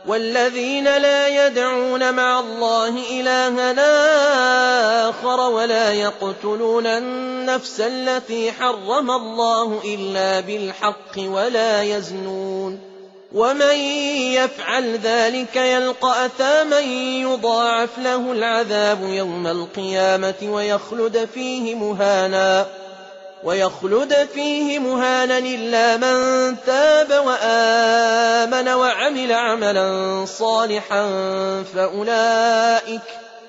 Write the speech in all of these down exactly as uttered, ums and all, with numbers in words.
والذين لا يدعون مع الله إلها آخر ولا يقتلون النفس التي حرم الله إلا بالحق ولا يزنون ومن يفعل ذلك يلقى أثاما يضاعف له العذاب يوم القيامة ويخلد فيه مهانا ويخلد فيه مهانا إلا من تاب وآمن وعمل عملا صالحا فأولئك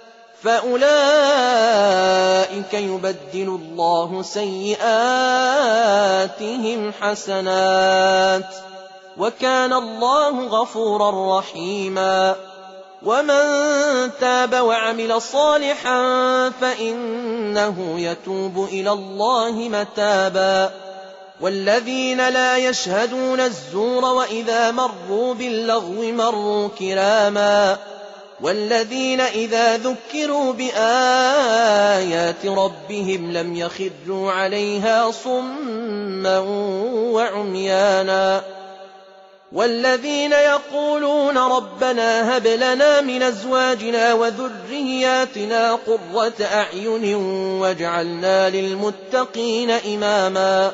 فأولئك يبدل الله سيئاتهم حسنات وكان الله غفورا رحيما ومن تاب وعمل صالحا فإنه يتوب إلى الله متابا والذين لا يشهدون الزور وإذا مروا باللغو مروا كراما والذين إذا ذكروا بآيات ربهم لم يخروا عليها صما وعميانا والذين يقولون ربنا هب لنا من أزواجنا وذرياتنا قرة أعين واجعلنا للمتقين إماما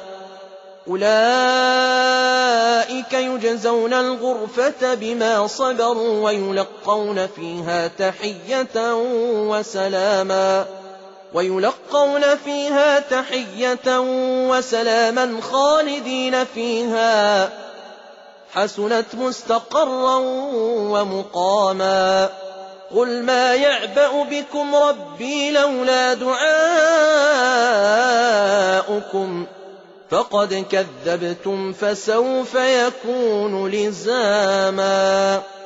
أولئك يجزون الغرفة بما صبروا ويلقون فيها تحية وسلاما ويلقون فيها تحية وسلاما خالدين فيها حسنت مستقرا ومقاما قل ما يعبأ بكم ربي لولا دعاؤكم فقد كذبتم فسوف يكون لزاما.